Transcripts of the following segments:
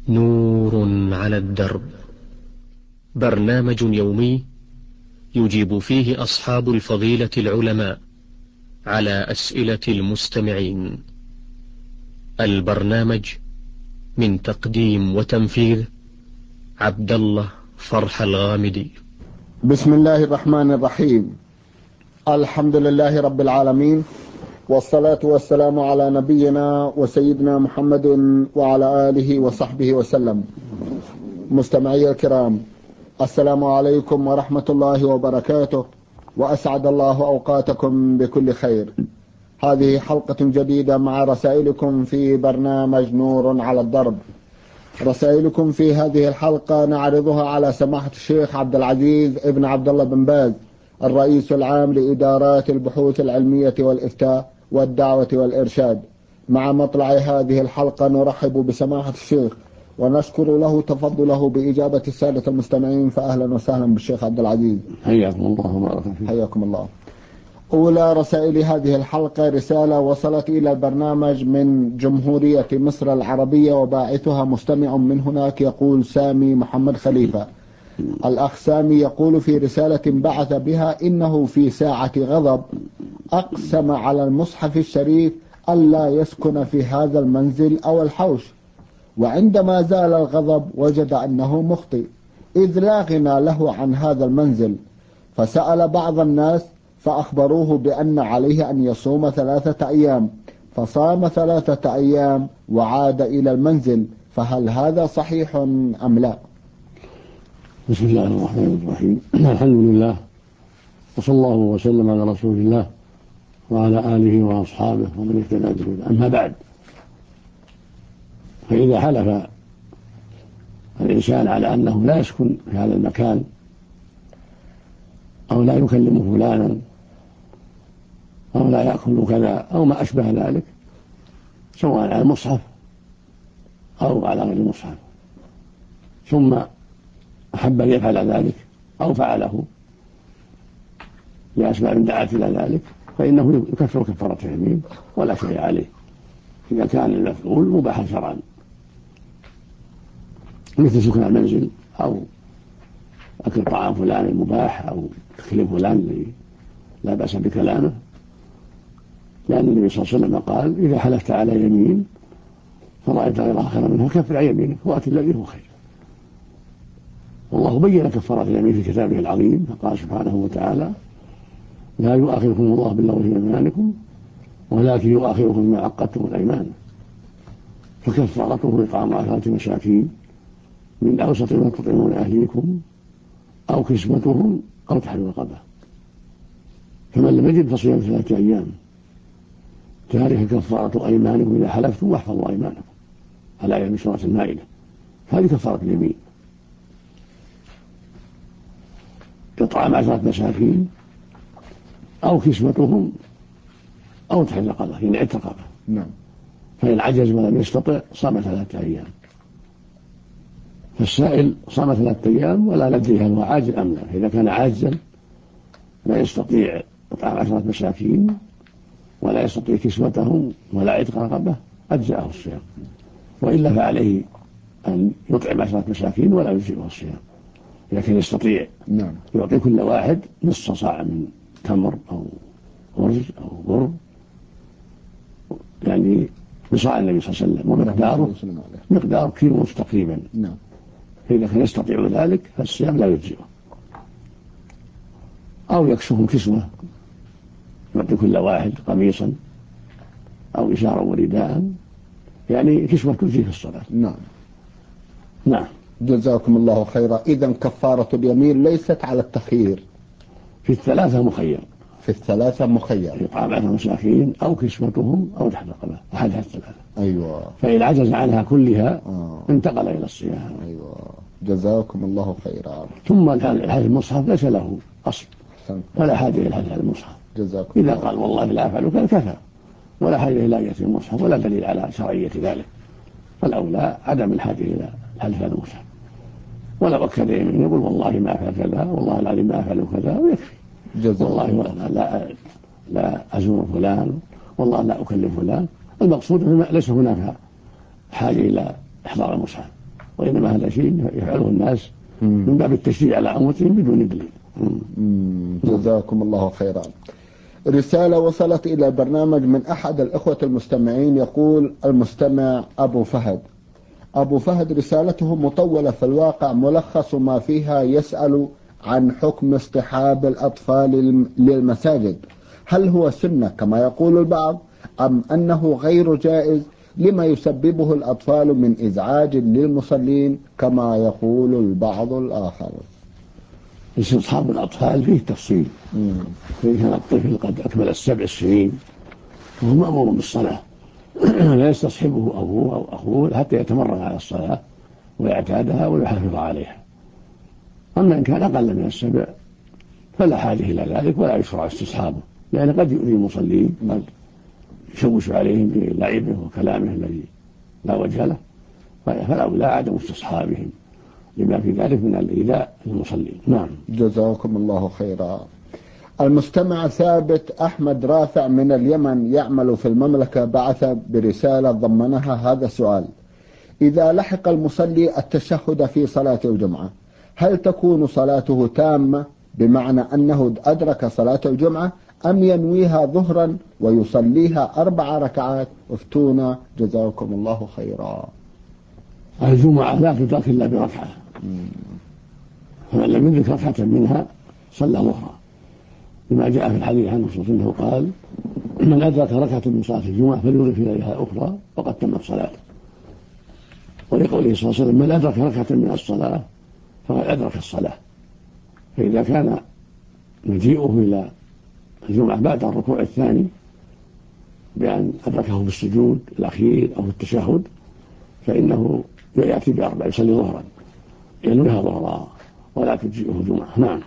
نور على الدرب، برنامج يومي يجيب فيه أصحاب الفضيلة العلماء على أسئلة المستمعين. البرنامج من تقديم وتنفيذ عبد الله فرح الغامدي. بسم الله الرحمن الرحيم. الحمد لله رب العالمين، والصلاة والسلام على نبينا وسيدنا محمد وعلى آله وصحبه وسلم. مستمعي الكرام، السلام عليكم ورحمة الله وبركاته، وأسعد الله أوقاتكم بكل خير. هذه حلقة جديدة مع رسائلكم في برنامج نور على الدرب. رسائلكم في هذه الحلقة نعرضها على سماحة الشيخ عبد العزيز ابن عبد الله بن باز، الرئيس العام لإدارات البحوث العلمية والإفتاء والدعوة والإرشاد. مع مطلع هذه الحلقة نرحب بسماحة الشيخ ونشكر له تفضله بإجابة السادة المستمعين، فأهلا وسهلا بالشيخ عبد العزيز. حياكم الله وبارك فيكم. حياكم الله. أولى رسائل هذه الحلقة رسالة وصلت إلى البرنامج من جمهورية مصر العربية، وباعثها مستمع من هناك يقول سامي محمد خليفة. الأخ سامي يقول في رسالة بعث بها إنه في ساعة غضب أقسم على المصحف الشريف ألا يسكن في هذا المنزل أو الحوش، وعندما زال الغضب وجد أنه مخطئ إذ لا غنى له عن هذا المنزل، فسأل بعض الناس فأخبروه بأن عليه أن يصوم 3 أيام، فصام 3 أيام وعاد إلى المنزل، فهل هذا صحيح أم لا؟ بسم الله الرحمن الرحيم. الحمد لله، وصلى الله وسلم على رسول الله وعلى آله وأصحابه ومن اهتدى بهداه. أما بعد، فإذا حلف الإنسان على أنه لا يسكن في هذا المكان أو لا يكلم فلانا أو لا يأكل كذا أو ما أشبه ذلك، سواء على المصحف أو على غير المصحف، ثم أحب أن يفعل ذلك أو فعله لأسباب دعت إلى ذلك، فإنه يكفر كفارة يمين ولا شيء عليه إذا كان المفعول مباحا شرعا، مثل سكن المنزل أو أكل طعام فلان المباح أو تكليم فلان لا بأس بكلامه، لأن النبي صلى الله عليه وسلم قال إذا حلفت على يمين فرأيت غيرها خيرا منها كفر عن يمينك وأت الذي هو خير. والله بين كفارة اليمين في كتابه العظيم، فقال سبحانه وتعالى لا يؤاخذكم الله باللغو في أيمانكم ولكن يؤاخذكم بما عقدتم الأيمان، فكفارته إطعام 10 مساكين من أوسط ما تطعمون أهليكم أو كسوتهم أو تحرير رقبة، فمن لم يجد فصيام 3 أيام، ذلك كفارة أيمانكم إذا حلفتم واحفظوا أيمانكم، الآية من سورة المائدة. هذه كفارة اليمين، إطعام 10 مساكين أو كسوتهم أو تحرير رقبة، يعني عتق رقبة. نعم. فإن عجز ولم يستطع صام 3 أيام. فالسائل صام 3 أيام ولا ندري هل هو عاجز أم لا. إذا كان عاجزا لا يستطيع إطعام 10 مساكين ولا يستطيع كسوتهم ولا عتق رقبة أجزأه الصيام، وإلا فعليه أن يطعم 10 مساكين ولا يجزئه الصيام. إذا كان يستطيع نعم يعطي كل واحد نصف صاع من تمر أو أرز أو بر، يعني بصاع النبي صلى الله عليه وسلم، ومقداره مقدار كيلو تقريبا. نعم. فإذا كان يستطيع ذلك فالصيام لا يجزئه. أو يكسوهم كسوة، يعطي كل واحد قميصا أو إزارا ورداء، يعني كسوة تجزي في الصلاة. نعم. نعم. جزاكم الله خيرا. إذن كفارة اليمين ليست على التخيير، في الثلاثة مخير. في الثلاثة مخير، إطعام 10 مساكين أو كسوتهم أو تحرير رقبة، أحدها الثلاثة. أيوة. فإن عجز عنها كلها انتقل إلى الصيام. أيوة. جزاكم الله خيرا. ثم الحديث المصحف ليس له أصل ولا حاجة إلى الحديث المصحف. جزاكم إذا الله. قال والله لا أفعل كذا كفى، ولا حاجة إلى آية المصحف ولا دليل على شرعية ذلك، فالأولى عدم الحاجة إلى الحديث المصحف. ولو أكد يمين يقول والله ما أفعل كذا، والله العظيم ما أفعل كذا، ويكفي. والله لا أزور فلان، والله لا أكلم فلان. المقصود ليس هناك حاجة إلى إحضار المصحف. وإنما هذا شيء يفعله الناس من باب التشريع على أنفسهم بدون دليل. جزاكم الله خيرا. رسالة وصلت إلى البرنامج من أحد الإخوة المستمعين، يقول المستمع أبو فهد. أبو فهد رسالته مطولة في الواقع، ملخص ما فيها يسأل عن حكم اصطحاب الأطفال للمساجد، هل هو سنة كما يقول البعض أم أنه غير جائز لما يسببه الأطفال من إزعاج للمصلين كما يقول البعض الآخر؟ استصحاب الأطفال فيه تفصيل. فإن كان الطفل قد أكمل 7 سنين فهو مأمور بالصلاة لا يستصحبه أبوه أو أخوه حتى يتمرن على الصلاة ويعتادها ويحافظ عليها. أما إن كان أقل من 7 فلا حاجة إلى ذلك ولا يشرع استصحابه، لأن قد يؤذي المصلين، قد يشوش عليهم بلعبه وكلامه الذي لا وجه له، فالأولى عدم استصحابهم لما في ذلك من الإيذاء للمصلين. نعم. جزاكم الله خيرا. المستمع ثابت أحمد رافع من اليمن يعمل في المملكة بعث برسالة ضمنها هذا السؤال: إذا لحق المصلي التشهد في صلاة الجمعة هل تكون صلاته تامة بمعنى أنه أدرك صلاة الجمعة أم ينويها ظهرا ويصليها 4 ركعات؟ افتونا جزاكم الله خيرا. الجمعة لا تدرك إلا بركعة، فمن لم يدرك ركعة منها صلى ظهرا، بما جاء في الحديث عن الرسول انه قال: من ادرك ركعه من صلاه الجمعه فليضف اليها اخرى وقد تمت صلاته. ولقوله صلى الله عليه وسلم: من ادرك ركعه من الصلاه فقد ادرك الصلاه. فاذا كان مجيئه الى الجمعه بعد الركوع الثاني بان ادركه بالسجود الاخير او التشهد فانه ياتي ب4 يصلي ظهرا، ينويها ظهرا ولا تجيئه جمعه. نعم.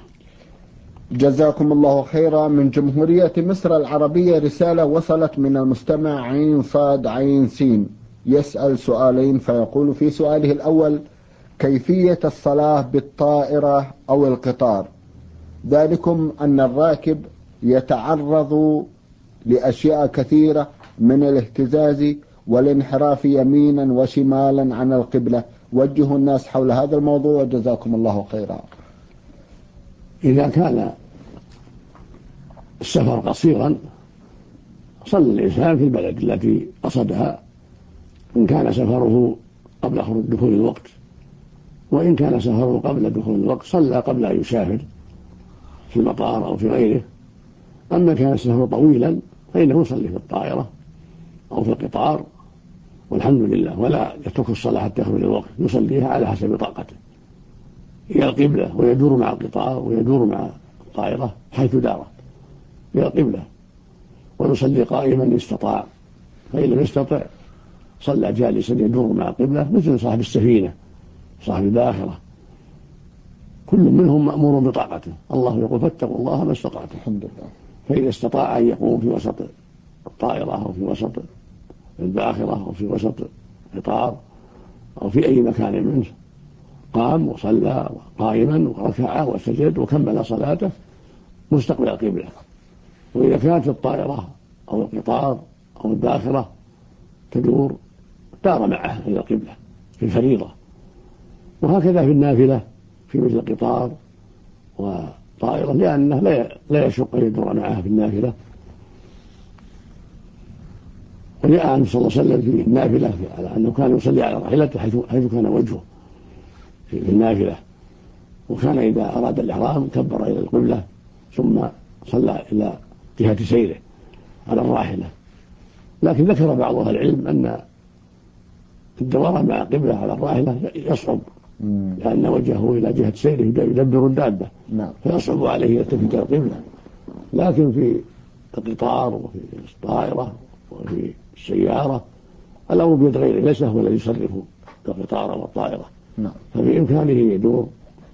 جزاكم الله خيرا. من جمهورية مصر العربية رسالة وصلت من المستمع عين صاد عين سين، يسأل سؤالين، فيقول في سؤاله الأول: كيفية الصلاة بالطائرة أو القطار؟ ذلكم أن الراكب يتعرض لأشياء كثيرة من الاهتزاز والانحراف يمينا وشمالا عن القبلة، وجهوا الناس حول هذا الموضوع جزاكم الله خيرا. إذا كان السفر قصيرا صلى الإنسان في البلد التي قصدها إن كان سفره قبل دخول الوقت، وإن كان سفره قبل دخول الوقت صلى قبل أن يسافر في المطار أو في غيره. أما كان السفر طويلا فإنه يصلي في الطائرة أو في القطار والحمد لله، ولا يترك الصلاة حتى يخرج الوقت، يصليها على حسب طاقته إلى القبلة، ويدور مع القطار ويدور مع الطائرة حيث دارت إلى القبلة، ويصلي قائما إن استطاع، فإن لم يستطع صلى جالسا يدور مع القبلة مثل صاحب السفينة صاحب الباخرة. كل منهم مأمور بطاقته، الله يقول: فاتقوا الله ما استطعتم. الحمد لله. فإذا استطاع أن يقوم في وسط الطائرة أو في وسط الباخرة أو في وسط القطار أو في أي مكان منه قام وصلى قائما وركع وسجد وكمل صلاته مستقبل القبلة. وإذا كانت الطائرة أو القطار أو الباخرة تدور دار معه إلى القبلة في الفريضة. وهكذا في النافلة في مثل القطار وطائرة، لأنه لا يشق أن يدور معها في النافلة. وجاء عنه صلى الله عليه وسلم في النافلة على أنه كان يصلي على راحلته حيث كان وجهه في النافلة، وكان إذا أراد الإحرام كبر إلى القبلة ثم صلى إلى جهة سيره على الراحلة. لكن ذكر بعض أهل العلم أن الدوران مع القبلة على الراحلة يصعب، لأن وجهه إلى جهة سيره يدبر الدابة، فيصعب عليه يلتفت القبلة. لكن في القطار وفي الطائرة وفي السيارة الأمر بيد غيره، ليس هو الذي يصرف القطار والطائرة، فبإمكانه يدور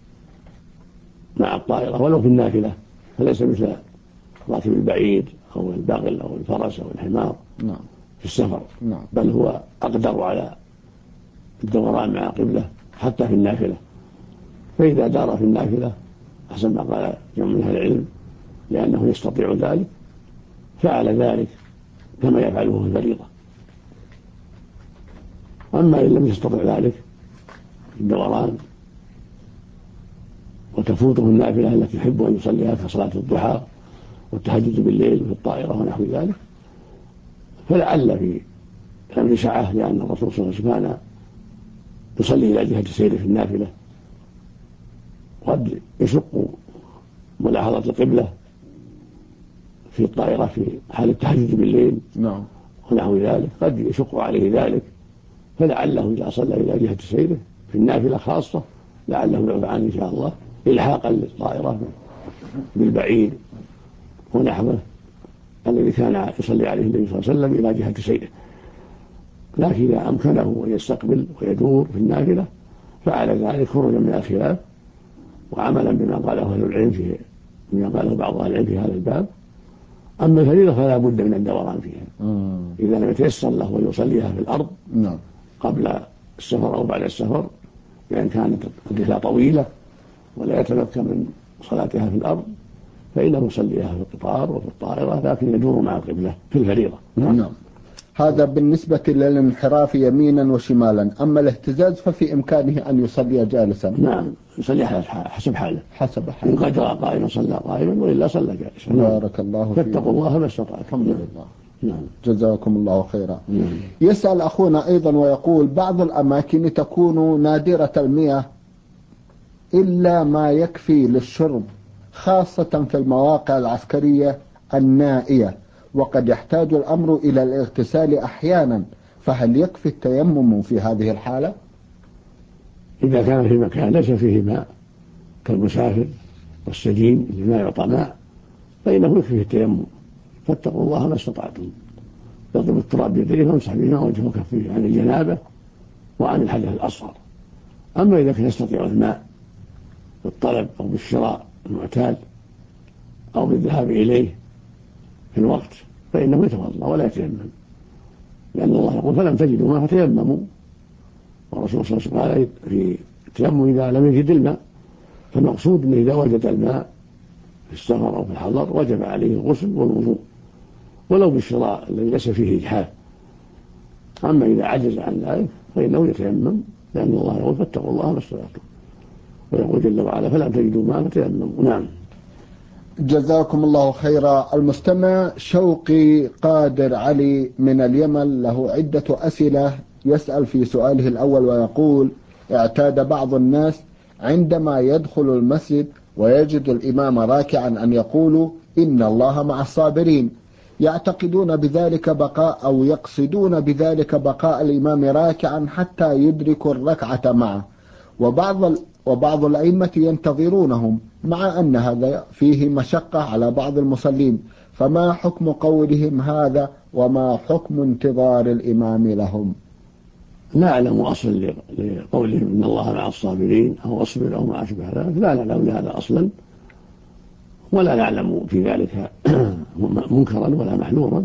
مع الطائرة ولو في النافلة، فليس مثل راكب البعيد أو البغل أو الفرس أو الحمار في السفر، بل هو أقدر على الدوران مع القبلة حتى في النافلة. فإذا دار في النافلة أحسن ما قال جمع من أهل العلم لأنه يستطيع ذلك فعل ذلك كما يفعله في الفريضة. أما إن لم يستطع ذلك الدوران وتفوته النافلة التي يحب أن يصليها كصلاة الضحى والتهجد بالليل في الطائرة ونحو ذلك، فلعل في الأمر سعة، لأن الرسول صلى الله عليه وسلم كان يصلي إلى جهة سيره في النافلة، قد يشق ملاحظة القبلة في الطائرة في حال التهجد بالليل ونحو ذلك، قد يشق عليه ذلك، فلعله إذا صلى إلى جهة سيره في النافلة خاصة لعله يعفى عنه إن شاء الله إلحاقا للطائرة بالبعير ونحوه الذي كان يصلي عليه النبي صلى الله عليه وسلم إلى جهة سيره. لكن إذا أمكنه أن يستقبل ويدور في النافلة فعل ذلك خروجا من الخلاف وعملا بما قاله أهل العلم بما قاله بعض أهل العلم في هذا الباب. أما الفريضة فلا بد من الدوران فيها إذا لم يتيسر له أن يصليها في الأرض قبل السفر أو بعد السفر، لأن كانت الرحلة طويلة ولا يتمكن من صلاتها في الأرض، فإنه يصليها في القطار وفي الطائرة، لكن يدور مع القبلة في الفريضة. نعم. هذا بالنسبة للانحراف يمينا وشمالا. أما الاهتزاز ففي إمكانه أن يصلي جالسا. نعم، يصلي حسب حاله. إن قدر قائما صلى قائما وإلا صلى جالسا. بارك الله فيك. فاتقوا الله ما استطعتم. الحمد لله. نعم. جزاكم الله خيرا. يسأل أخونا أيضا ويقول: بعض الأماكن تكون نادرة المياه إلا ما يكفي للشرب، خاصة في المواقع العسكرية النائية، وقد يحتاج الأمر إلى الاغتسال أحيانا، فهل يكفي التيمم في هذه الحالة؟ إذا كان في مكان ليس فيه ماء كالمسافر والسجين اللي ما يعطى ماء فإنه يكفي التيمم. فاتقوا الله ما استطعتم. يضرب التراب بيديه ويمسح بهما وجهه وكفيه عن الجنابة وعن الحدث الأصغر. أما إذا كان يستطيع الماء بالطلب أو بالشراء المعتاد أو بالذهاب إليه في الوقت فإنه يتوضأ ولا يتيمم، لأن الله يقول: فلم تجدوا ماء فتيمموا. والرسول صلى الله عليه وسلم قال في التيمم إذا لم يجد الماء، فالمقصود أنه إذا وجد الماء في السفر أو في الحضر وجب عليه الغسل والوضوء ولو بالشراء الذي ليس فيه إجحاف. أما إذا عجز عن ذلك فإنه يتيمم، لأن الله يقول: فاتقوا الله ما استطعتم، ويقول جل وعلا: فلم تجدوا ماء فتيمموا. نعم. جزاكم الله خيرا. المستمع شوقي قادر علي من اليمن له عدة أسئلة. يسأل في سؤاله الأول ويقول: اعتاد بعض الناس عندما يدخل المسجد ويجد الإمام راكعا أن يقولوا: إن الله مع الصابرين، يعتقدون بذلك بقاء أو يقصدون بذلك بقاء الإمام راكعا حتى يدركوا الركعة معه، وبعض الأئمة ينتظرونهم، مع أن هذا فيه مشقة على بعض المصلين، فما حكم قولهم هذا وما حكم انتظار الإمام لهم؟ لا أعلم أصلا لقولهم إن الله مع الصابرين أو أصبر أو ما أشبه ذلك، لا نعلم لهذا أصلا ولا نعلم في ذلك منكرا ولا محذورا.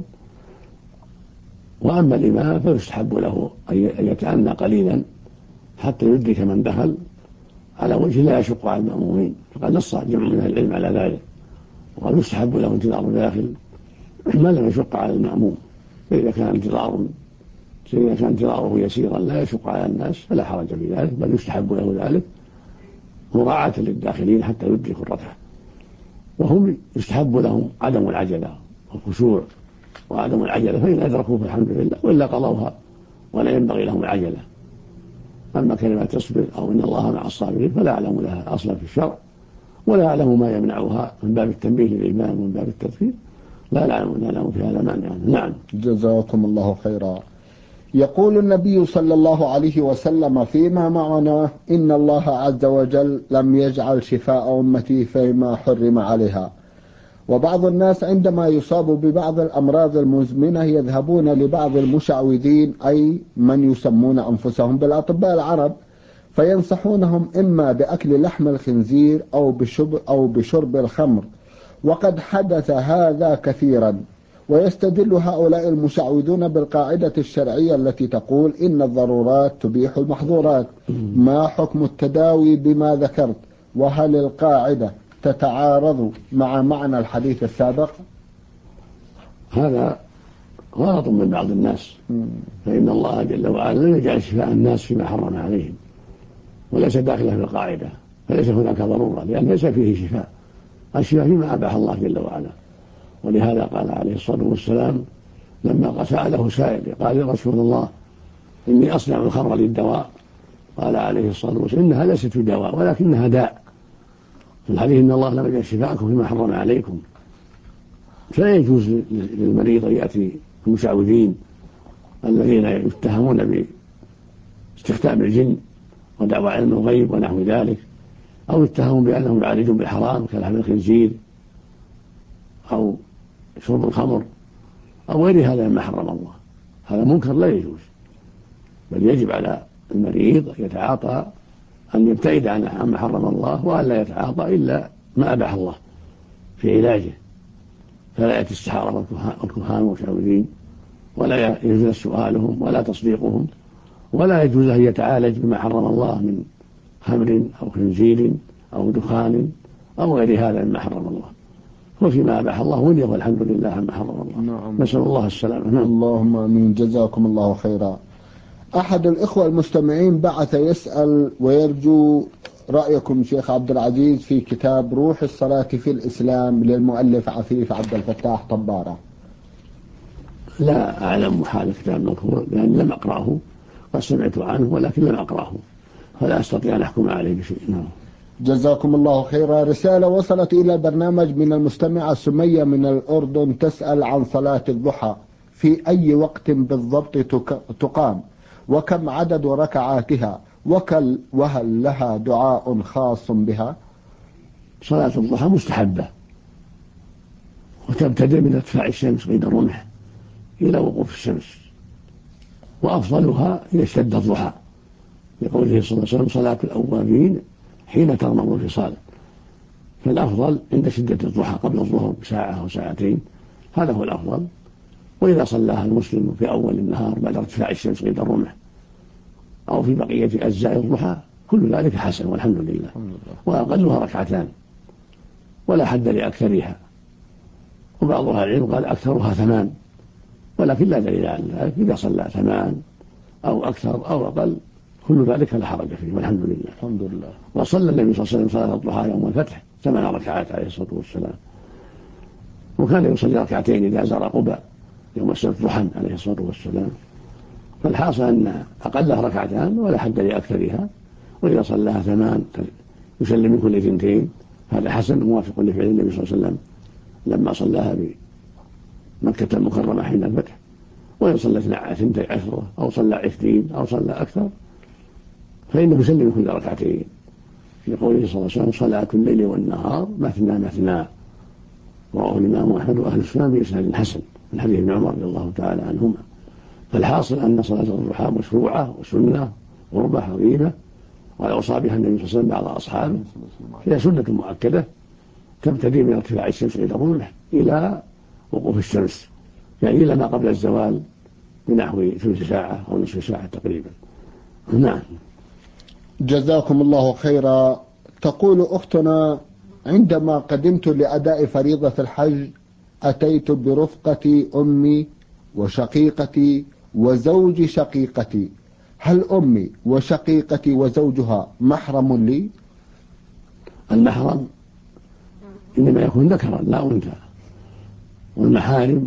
وأما الإمام فيستحب له أن يتأنى قليلا حتى يدرك من دخل على وجه لا يشق على المأمومين، فقد نص جمع من العلم على ذلك، وقد يستحب له انتظار الداخل ما لم يشق على المأموم. فإذا كان انتظاره يسيرا لا يشق على الناس فلا حرج في ذلك، بل يستحب له ذلك مراعاة للداخلين حتى يدركوا الركعة. وهم يستحب لهم عدم العجلة والخشوع وعدم العجلة، فإن أدركوا فالحمد لله، وإلا قضوها ولا ينبغي لهم العجلة. أما كلمة تصبر أو إن الله مع الصابرين فلا أعلم لها أصلا في الشرع، ولا أعلم ما يمنعها من باب التنبيه للإمام ومن باب التذكير، لا نعلم في هذا مانع. نعم. جزاكم الله خيرا. يقول النبي صلى الله عليه وسلم فيما معنا: إن الله عز وجل لم يجعل شفاء أمتي فيما حرم عليها. وبعض الناس عندما يصاب ببعض الأمراض المزمنة يذهبون لبعض المشعوذين، أي من يسمون أنفسهم بالأطباء العرب، فينصحونهم إما بأكل لحم الخنزير أو بشرب الخمر، وقد حدث هذا كثيرا. ويستدل هؤلاء المشعوذون بالقاعدة الشرعية التي تقول: إن الضرورات تبيح المحظورات. ما حكم التداوي بما ذكرت؟ وهل القاعدة تتعارض مع معنى الحديث السابق؟ هذا غلط من بعض الناس، فإن الله جل وعلا لم يجعل شفاء الناس فيما حرم عليهم، وليس داخلا في القاعدة، فليس هناك ضرورة، لأن ليس فيه شفاء، الشفاء فيما أباح الله جل وعلا. ولهذا قال عليه الصلاة والسلام لما سأله سائل قال يا رسول الله إني أصنع الخمر للدواء، قال عليه الصلاة والسلام إنها ليست دواء ولكنها داء. في الحديث إن الله لم يجعل شفاءكم فيما حرم عليكم. فلا يجوز للمريض أن يأتي المشعوذين الذين يتهمون باستخدام الجن ودعوى علم الغيب ونحو ذلك، أو يتهمون بأنهم يعالجون بالحرام كلحم الخنزير أو شرب الخمر أو غير هذا مما حرم الله. هذا منكر لا يجوز، بل يجب على المريض أن يتعاطى أن يبتعد عما حرم الله، وأن لا يتعاطى إلا ما أباح الله في علاجه. فلا يأتي السحرة والكهان والمشعوذين، ولا يجوز سؤالهم ولا تصديقهم، ولا يجوز أن يتعالج بما حرم الله من خمر أو خنزير أو دخان أو غير هذا مما حرم الله. وفيما أباح الله ولي والحمد لله عما حرم الله. نعم. نسأل الله السلامة. نعم. اللهم آمين. جزاكم الله خيرا. أحد الإخوة المستمعين بعث يسأل ويرجو رأيكم شيخ عبد العزيز في كتاب روح الصلاة في الإسلام للمؤلف عفيف عبد الفتاح طبارة. لا أعلم حال الكتاب مذكور لأن لم أقرأه، قد سمعت عنه ولكن لم أقرأه، فلا أستطيع أن أحكم عليه بشيء. نعم. جزاكم الله خيرا. رسالة وصلت إلى البرنامج من المستمعة سمية من الأردن تسأل عن صلاة الضحى، في أي وقت بالضبط تقام، وكم عدد ركعاتها، وهل لها دعاء خاص بها؟ صلاة الضحى مستحبة، وتبتدئ من ارتفاع الشمس قيد الرمح إلى وقوف الشمس، وأفضلها إذا اشتد الضحى، لقوله صلى الله عليه وسلم صلاة الأوابين حين تغمض الفصال، فالأفضل عند شدة الضحى قبل الظهر بساعة أو ساعتين، هذا هو الأفضل. وإذا صلاها المسلم في أول النهار بعد ارتفاع الشمس قيد الرمح أو في بقية أجزاء الضحى كل ذلك حسن والحمد لله. وأقلها ركعتان ولا حد لأكثرها، وبعض أهل العلم قال أكثرها 8، ولكن لا دليل على ذلك. إذا صلى 8 أو أكثر أو أقل كل ذلك لا حرج فيه والحمد لله. الحمد لله. وصلى النبي صلى الله عليه وسلم صلاة الضحى يوم الفتح 8 ركعات عليه الصلاة والسلام، وكان يصلي ركعتين إذا زار قبى يوم السبت ضحى عليه الصلاة والسلام. فالحاصل أن أقلها ركعتان ولا حد لأكثرها، وإذا صلاها 8 يسلم من كل 2، هذا حسن موافق لفعل النبي صلى الله عليه وسلم لما صلاها بمكة المكرمة حين الفتح. وإن صلى 12 أو صلى 20 أو صلى أكثر فإنه يسلم من كل ركعتين، لقوله صلى الله عليه وسلم صلاة الليل والنهار مثنى مثنى، رواه الإمام أحمد وأهل السنن بإسناد حسن من حديث ابن عمر رضي الله تعالى عنهما. فالحاصل أن صلاة الضحى مشروعة وسنة قربة عظيمة، وأوصى بها النبي صلى الله عليه وسلم بعض أصحابه، هي سنة مؤكدة تبتدي من ارتفاع الشمس إلى الرمح إلى وقوف الشمس، يعني إلى ما قبل الزوال بنحو ثلث ساعة أو نصف ساعة تقريبا. نعم. جزاكم الله خيرا. تقول أختنا عندما قدمت لأداء فريضة الحج أتيت برفقة أمي وشقيقتي وزوج شقيقتي، هل أمي وشقيقتي وزوجها محرم لي؟ المحرم إنما يكون ذكرا لا أنثى، والمحارم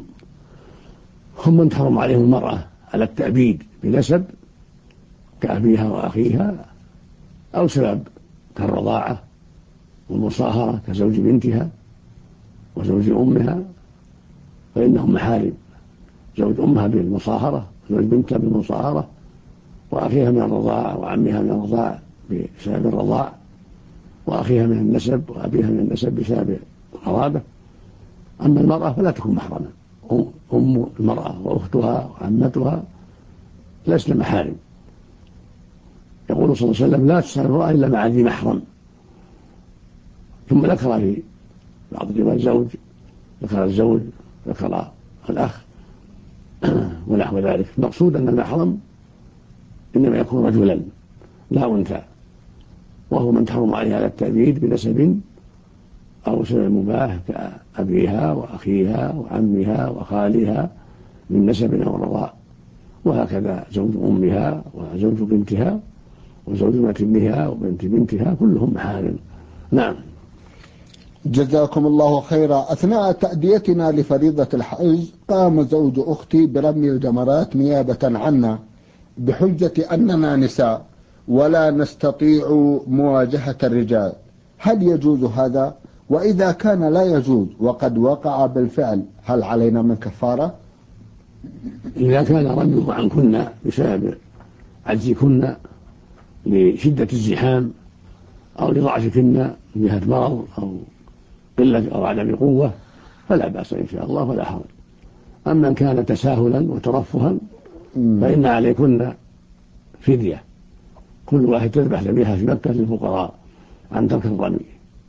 هم من تحرم عليهم المرأة على التأبيد بنسب كأبيها وأخيها، أو سبب كالرضاعة والمصاهرة كزوج بنتها وزوج أمها، فإنهم محارم، زوج أمها بالمصاهرة، زوج بنتها بالمصاهرة، وأخيها من الرضاعة وعمها من الرضاع بسبب الرضاع، وأخيها من النسب وأبيها من النسب بسبب القرابة. أما المرأة فلا تكون محرمة، أم المرأة وأختها وعمتها لسن محارم. يقول صلى الله عليه وسلم لا تسأل المرأة إلا مع ذي محرم، ثم ذكر في بعض الروايات الزوج، ذكر الزوج، ذكر الأخ ونحو ذلك. المقصود أن المحرم إنما يكون رجلا لا أنثى، وهو من تحرم عليها على التأبيد بنسب أو سبب مباح كأبيها وأخيها وعمها وخالها من نسب أو رضاء، وهكذا زوج أمها وزوج بنتها وزوج ابنة ابنها وبنت بنتها كلهم محارم. نعم. جزاكم الله خيرا. أثناء تأديتنا لفريضة الحج قام زوج أختي برمي الجمرات نيابة عنا بحجة أننا نساء ولا نستطيع مواجهة الرجال، هل يجوز هذا؟ وإذا كان لا يجوز وقد وقع بالفعل هل علينا من كفارة؟ إذا كان رميه عنكن بسبب عجزكن لشدة الزحام أو لضعفكن من جهة مرض أو قلة أو عدم قوة فلا بأس إن شاء الله ولا حرج. أما إن كان تساهلا وترفها فإن عليكن فدية، كل واحد تذبح ذبيحة في مكة للفقراء عن ترك الرمي.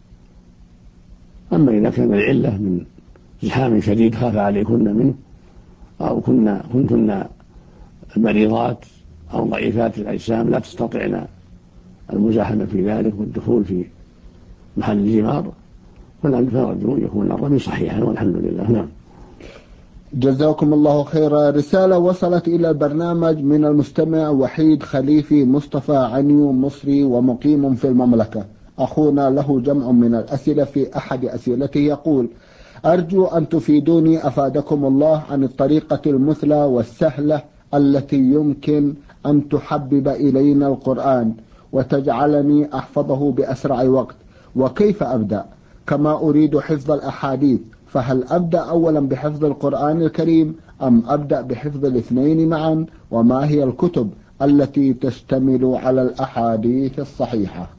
أما إذا كان العلة من زحام شديد خاف عليكن منه أو كنتن مريضات أو ضعيفات الأجسام لا تستطعن المزاحمة في ذلك والدخول في محل الجمار فنرجو يكون الرمي صحيحا والحمد لله. نعم. جزاكم الله خيرا. رسالة وصلت إلى البرنامج من المستمع وحيد خليفي مصطفى عنيو مصري ومقيم في المملكة. أخونا له جمع من الأسئلة، في أحد أسئلته يقول: أرجو أن تفيدوني أفادكم الله عن الطريقة المثلى والسهلة التي يمكن أن تحبب إلينا القرآن وتجعلني أحفظه بأسرع وقت، وكيف أبدأ؟ كما أريد حفظ الأحاديث، فهل أبدأ أولا بحفظ القرآن الكريم أم أبدأ بحفظ الاثنين معا؟ وما هي الكتب التي تشتمل على الأحاديث الصحيحة؟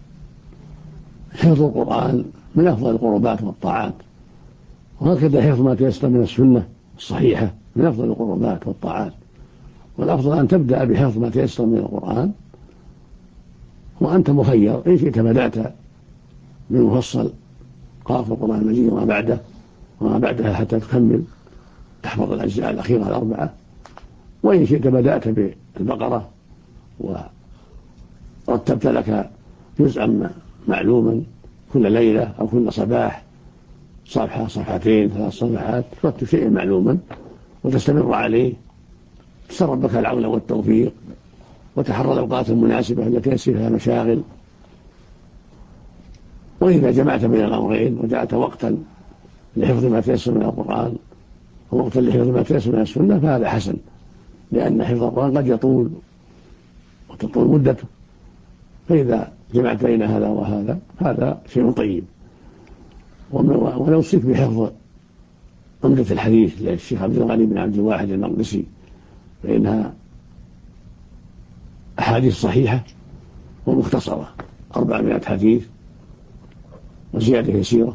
حفظ القرآن من أفضل القربات والطاعات، وهكذا حفظ ما تيسر من السنة الصحيحة من أفضل القربات والطاعات، والأفضل أن تبدأ بحفظ ما تيسر من القرآن، وأنت مخير إن شئت بدأت بمفصل قاف القرآن المجيد وما بعدها حتى تكمل تحفظ الأجزاء الأخيرة الأربعة، وإن شئت بدأت بالبقرة ورتبت لك جزءا معلوما كل ليلة أو كل صباح، صفحة صفحتين 3 صفحات، ترتب شيئا معلوما وتستمر عليه، تسأل ربك العون والتوفيق وتحرى الأوقات المناسبة التي يصير فيها مشاغل. وإذا جمعت بين الأمرين وجعلت وقتا لحفظ ما تيسر من القرآن ووقتا لحفظ ما تيسر من السنة فهذا حسن، لأن حفظ القرآن قد يطول وتطول مدته، فإذا جمعت بين هذا وهذا هذا شيء طيب. ونوصيك بحفظ عمدة الحديث للشيخ عبد الغني بن عبد الواحد المقدسي، فإنها أحاديث صحيحة ومختصرة 400 حديث وزيادة يسيرة،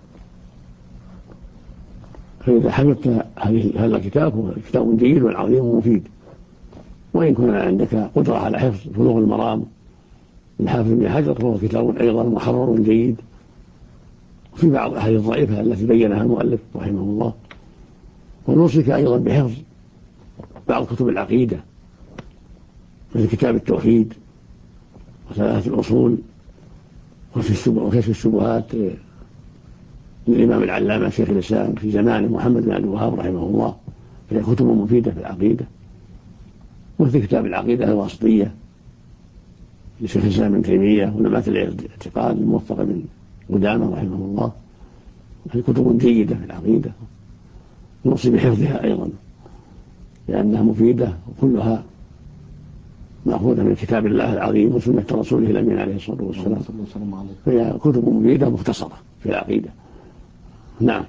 فإذا حفظت هذا الكتاب هو كتاب جيد وعظيم ومفيد. وإن كان عندك قدرة على حفظ بلوغ المرام للحافظ ابن حجر فهو كتاب أيضا محرر جيد، وفي بعض الأحاديث الضعيفة التي بينها المؤلف رحمه الله. ونوصيك أيضا بحفظ بعض كتب العقيدة مثل كتاب التوحيد وثلاثة الأصول وكشف الشبهات للإمام العلامة شيخ الإسلام في زمان محمد بن عبد الوهاب رحمه الله، فهي كتب مفيدة في العقيدة. وفي كتاب العقيدة الواسطية لشيخ الإسلام ابن تيمية ونبات الاعتقاد الموفق من قدامة رحمه الله، في كتب جيدة في العقيدة نوصي بحفظها أيضا لأنها مفيدة وكلها مأخوذة من كتاب الله العظيم وسنة رسوله الأمين عليه الصلاة والسلام، فهي كتب مفيدة مختصرة في العقيدة. نعم.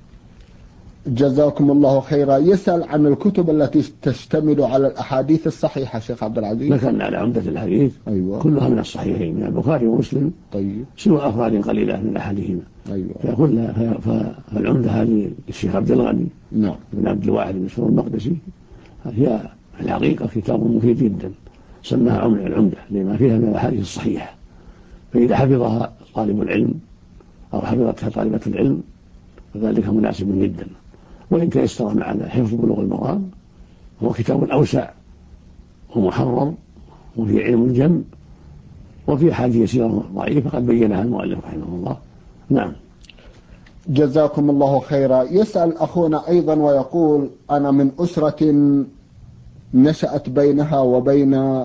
جزاكم الله خيرا. يسأل عن الكتب التي تشتمل على الأحاديث الصحيحة شيخ عبد العزيز. ذكرنا على عمدة الحديث. أيوة. كلها من الصحيحين من البخاري ومسلم. طيب. سوى أفراد قليلة من أحدهما. أيوة. فالعمدة هذه الشيخ عبد الغني نعم بن عبد الواحد بن سور المقدسي هي في الحقيقة كتاب مفيد جدا، سماها العمدة لما فيها من الأحاديث الصحيحة، فإذا حفظها طالب العلم أو حفظتها طالبة العلم فذلك مناسب جدا. وإن تيسر معنا حفظ بلوغ المرام هو كتاب أوسع ومحرر وفي علم جم وفي حاجة يسيرة ضعيفة قد بينها المؤلف رحمه الله. نعم. جزاكم الله خيرا. يسأل أخونا أيضا ويقول: أنا من أسرة نشأت بينها وبين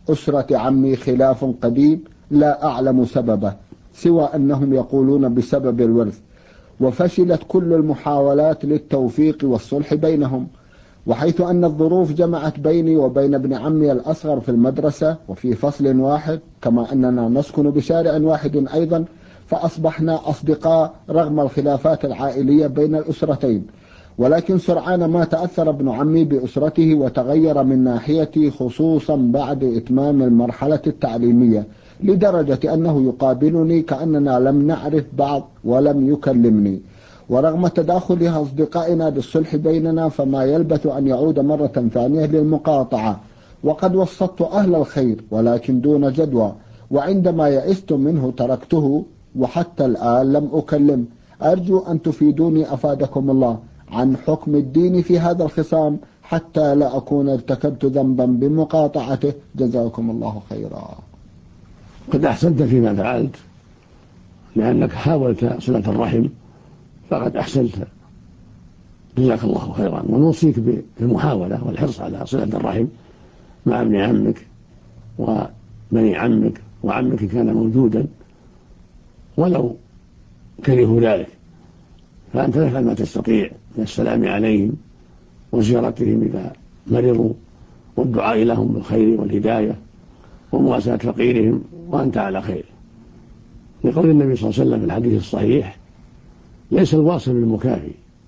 أسرة عمي خلاف قديم لا أعلم سببه سوى أنهم يقولون بسبب الورث، وفشلت كل المحاولات للتوفيق والصلح بينهم، وحيث أن الظروف جمعت بيني وبين ابن عمي الأصغر في المدرسة وفي فصل واحد، كما أننا نسكن بشارع واحد أيضا، فأصبحنا أصدقاء رغم الخلافات العائلية بين الأسرتين. ولكن سرعان ما تأثر ابن عمي بأسرته وتغير من ناحيتي، خصوصا بعد إتمام المرحلة التعليمية، لدرجة أنه يقابلني كأننا لم نعرف بعض ولم يكلمني. ورغم تداخل أصدقائنا بالصلح بيننا فما يلبث أن يعود مرة ثانية للمقاطعة، وقد وسطت أهل الخير ولكن دون جدوى، وعندما يئست منه تركته وحتى الآن لم أكلم. أرجو أن تفيدوني أفادكم الله عن حكم الدين في هذا الخصام حتى لا أكون ارتكبت ذنبا بمقاطعته، جزاكم الله خيرا. قد أحسنت فيما فعلت، لأنك حاولت صلة الرحم فقد أحسنت، جزاك الله خيرا. ونوصيك بالمحاولة والحرص على صلة الرحم مع ابن عمك وبني عمك وعمك كان موجودا ولو كرهوا ذلك، فأنت تفعل ما تستطيع من السلام عليهم وزيارتهم إذا مرضوا والدعاء لهم بالخير والهداية ومواساة فقيرهم، وأنت على خير. لقول النبي صلى الله عليه وسلم في الحديث الصحيح: ليس الواصل بالمكافي،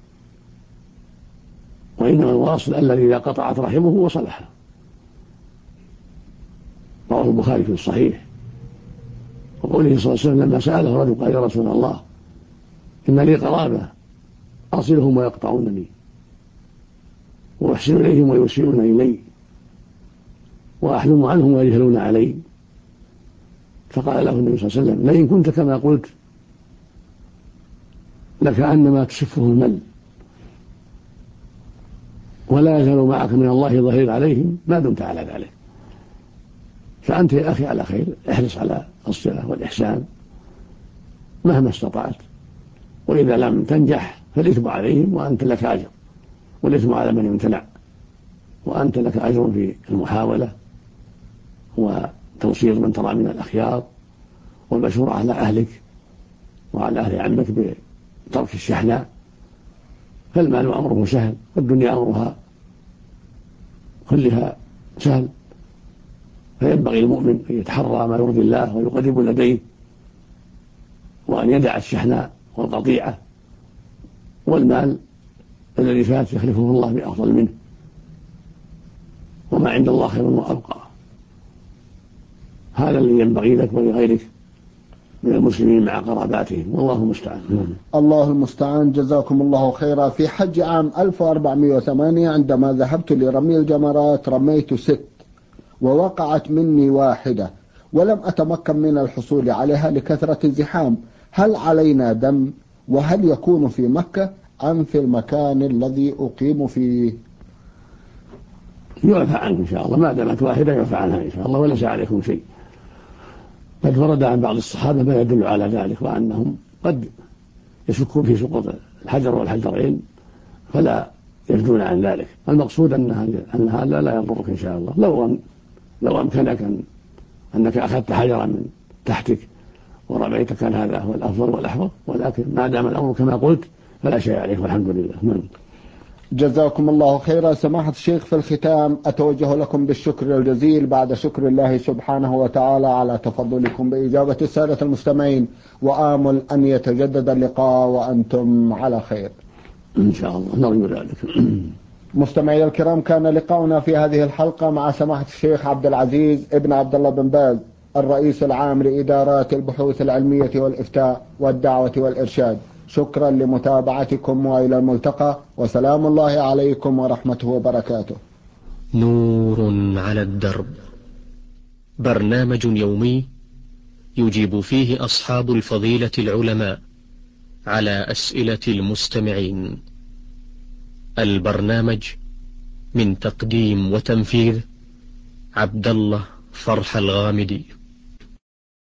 وإنما الواصل الذي إذا قطعت رحمه وصلها. رواه البخاري في الصحيح. وقوله صلى الله عليه وسلم لما سأله رجل قال: يا رسول الله، إن لي قرابة أصلهم ويقطعونني، وأحسن إليهم ويسيئون إلي، وأحلم عنهم ويجهلون علي. فقال له النبي صلى الله عليه وسلم: لئن كنت كما قلت لكأنما تشفه المل، ولا يزال معك من الله ظهير عليهم ما دمت على ذلك. فأنت يا أخي على خير، احرص على الصلة والإحسان مهما استطعت، وإذا لم تنجح فالإثم عليهم وأنت لك أجر، والإثم على من امتنع، وأنت لك أجر في المحاولة وتوصيل من ترى من الأخيار، والمشورة على أهلك وعلى أهل عمك بترك الشحناء. فالمال أمره سهل، والدنيا أمرها كلها سهل، فينبغي المؤمن أن يتحرى ما يرضي الله ويقرب لديه، وأن يدع الشحناء والقطيعة، والمال الذي فات يخلفه الله بأفضل منه، وما عند الله خير وأبقى. هذا الذي ينبغي لك ولغيرك من المسلمين مع قراباتهم، والله المستعان. الله المستعان، جزاكم الله خيرا. في حج عام 1408 عندما ذهبت لرمي الجمرات رميت 6 ووقعت مني 1 ولم أتمكن من الحصول عليها لكثرة الزحام. هل علينا دم؟ وهل يكون في مكة أم في المكان الذي أقيم فيه؟ يعفى عنك إن شاء الله، ما دامت 1 يعفى عنها إن شاء الله، وليس عليكم شيء. قد ورد عن بعض الصحابة ما يدل على ذلك، وأنهم قد يشكون في سقوط الحجر والحجرين فلا يفدون عن ذلك. المقصود أن هذا لا يضرك إن شاء الله. لو أمكنك أنك أخذت حجرا من تحتك ورميت كان هذا هو الأفضل والأحوط، ولكن ما دام الأمر كما قلت فلا شيء عليك والحمد لله. جزاكم الله خيرا. سماحة الشيخ، في الختام أتوجه لكم بالشكر الجزيل بعد شكر الله سبحانه وتعالى على تفضلكم بإجابة السادة المستمعين، وآمل أن يتجدد اللقاء وأنتم على خير إن شاء الله، نرجو ذلك. مستمعي الكرام، كان لقاؤنا في هذه الحلقة مع سماحة الشيخ عبد العزيز ابن عبد الله بن باز، الرئيس العام لإدارات البحوث العلمية والإفتاء والدعوة والإرشاد. شكرا لمتابعتكم، وإلى الملتقى، وسلام الله عليكم ورحمته وبركاته. نور على الدرب، برنامج يومي يجيب فيه أصحاب الفضيلة العلماء على أسئلة المستمعين. البرنامج من تقديم وتنفيذ عبد الله فرح الغامدي.